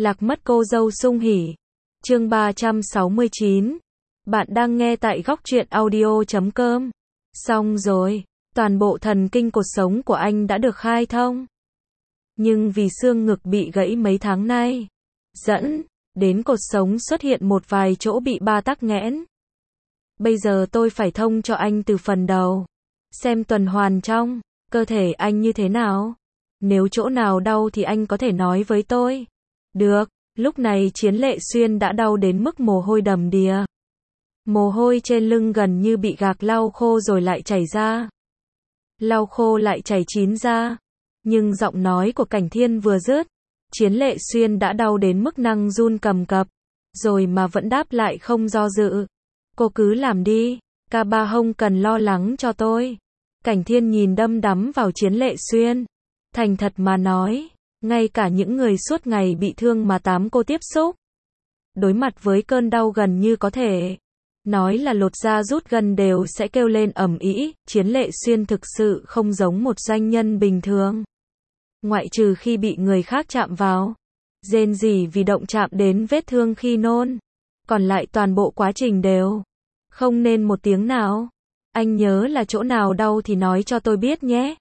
Lạc mất cô dâu sung hỉ. Chương 369. Bạn đang nghe tại góc truyện audio.com. Xong rồi, toàn bộ thần kinh cột sống của anh đã được khai thông. Nhưng vì xương ngực bị gãy mấy tháng nay, dẫn đến cột sống xuất hiện một vài chỗ bị ba tắc nghẽn. Bây giờ tôi phải thông cho anh từ phần đầu, xem tuần hoàn trong cơ thể anh như thế nào. Nếu chỗ nào đau thì anh có thể nói với tôi. Được. Lúc này Chiến Lệ Xuyên đã đau đến mức mồ hôi đầm đìa. Mồ hôi trên lưng gần như bị gạc lau khô rồi lại chảy ra. Lau khô lại chảy chín ra. Nhưng giọng nói của Cảnh Thiên vừa dứt, Chiến Lệ Xuyên đã đau đến mức năng run cầm cập. Rồi mà vẫn đáp lại không do dự. Cô cứ làm đi, ca ba không cần lo lắng cho tôi. Cảnh Thiên nhìn đăm đắm vào Chiến Lệ Xuyên. Thành thật mà nói, ngay cả những người suốt ngày bị thương mà cô tiếp xúc, đối mặt với cơn đau gần như có thể nói là lột da rút gân đều sẽ kêu lên ầm ĩ. Chiến Lệ Xuyên thực sự không giống một doanh nhân bình thường. Ngoại trừ khi bị người khác chạm vào, rên rỉ vì động chạm đến vết thương khi nôn, còn lại toàn bộ quá trình đều không nên một tiếng nào. Anh nhớ là chỗ nào đau thì nói cho tôi biết nhé.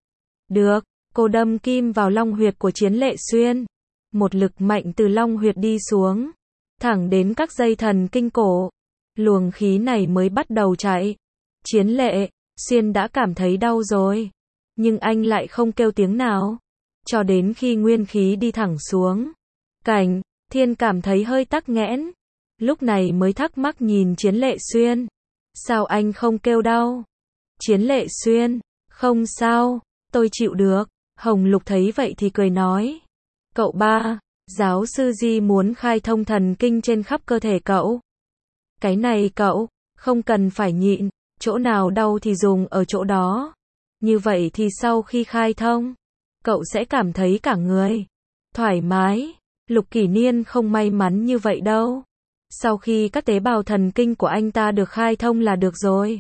Được. Cô đâm kim vào long huyệt của Chiến Lệ Xuyên. Một lực mạnh từ long huyệt đi xuống, thẳng đến các dây thần kinh cổ. Luồng khí này mới bắt đầu chạy. Chiến Lệ Xuyên đã cảm thấy đau rồi, nhưng anh lại không kêu tiếng nào. Cho đến khi nguyên khí đi thẳng xuống, Cảnh Thiên cảm thấy hơi tắc nghẽn. Lúc này mới thắc mắc nhìn Chiến Lệ Xuyên. Sao anh không kêu đau? Chiến Lệ Xuyên, không sao, tôi chịu được. Hồng Lục thấy vậy thì cười nói. Cậu ba, giáo sư Di muốn khai thông thần kinh trên khắp cơ thể cậu. Cái này cậu không cần phải nhịn, chỗ nào đau thì dùng ở chỗ đó. Như vậy thì sau khi khai thông, cậu sẽ cảm thấy cả người thoải mái. Lục Kỷ Niên không may mắn như vậy đâu. Sau khi các tế bào thần kinh của anh ta được khai thông là được rồi.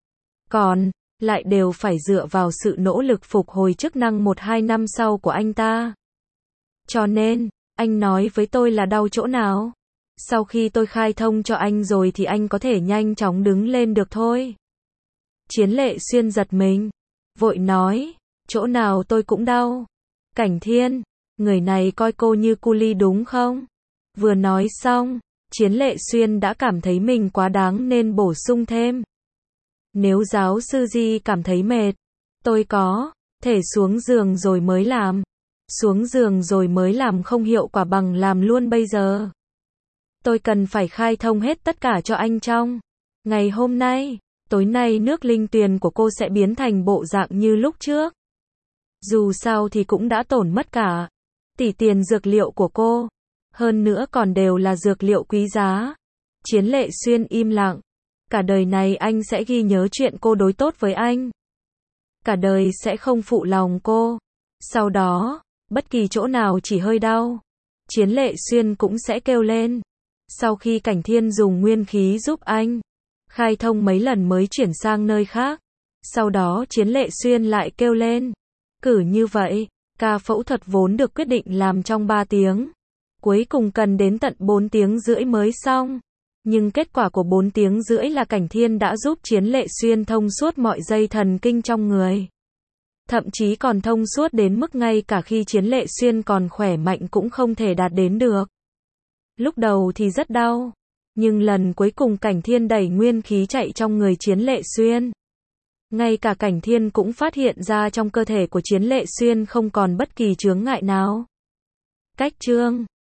Còn lại đều phải dựa vào sự nỗ lực phục hồi chức năng 1-2 năm sau của anh ta. Cho nên, anh nói với tôi là đau chỗ nào? Sau khi tôi khai thông cho anh rồi thì anh có thể nhanh chóng đứng lên được thôi. Chiến Lệ Xuyên giật mình, vội nói, chỗ nào tôi cũng đau. Cảnh Thiên, người này coi cô như cu li đúng không? Vừa nói xong, Chiến Lệ Xuyên đã cảm thấy mình quá đáng nên bổ sung thêm. Nếu giáo sư Di cảm thấy mệt, tôi có thể xuống giường rồi mới làm. Xuống giường rồi mới làm không hiệu quả bằng làm luôn bây giờ. Tôi cần phải khai thông hết tất cả cho anh trong ngày hôm nay. Tối nay nước linh tuyền của cô sẽ biến thành bộ dạng như lúc trước. Dù sao thì cũng đã tổn mất cả tỷ tiền dược liệu của cô. Hơn nữa còn đều là dược liệu quý giá. Chiến Lệ Xuyên im lặng. Cả đời này anh sẽ ghi nhớ chuyện cô đối tốt với anh. Cả đời sẽ không phụ lòng cô. Sau đó, bất kỳ chỗ nào chỉ hơi đau, Chiến Lệ Xuyên cũng sẽ kêu lên. Sau khi Cảnh Thiên dùng nguyên khí giúp anh khai thông mấy lần mới chuyển sang nơi khác. Sau đó Chiến Lệ Xuyên lại kêu lên. Cứ như vậy, ca phẫu thuật vốn được quyết định làm trong 3 tiếng. Cuối cùng cần đến tận 4 tiếng rưỡi mới xong. Nhưng kết quả của 4 tiếng rưỡi là Cảnh Thiên đã giúp Chiến Lệ Xuyên thông suốt mọi dây thần kinh trong người. Thậm chí còn thông suốt đến mức ngay cả khi Chiến Lệ Xuyên còn khỏe mạnh cũng không thể đạt đến được. Lúc đầu thì rất đau, nhưng lần cuối cùng Cảnh Thiên đẩy nguyên khí chạy trong người Chiến Lệ Xuyên. Ngay cả Cảnh Thiên cũng phát hiện ra trong cơ thể của Chiến Lệ Xuyên không còn bất kỳ chướng ngại nào. Cách chương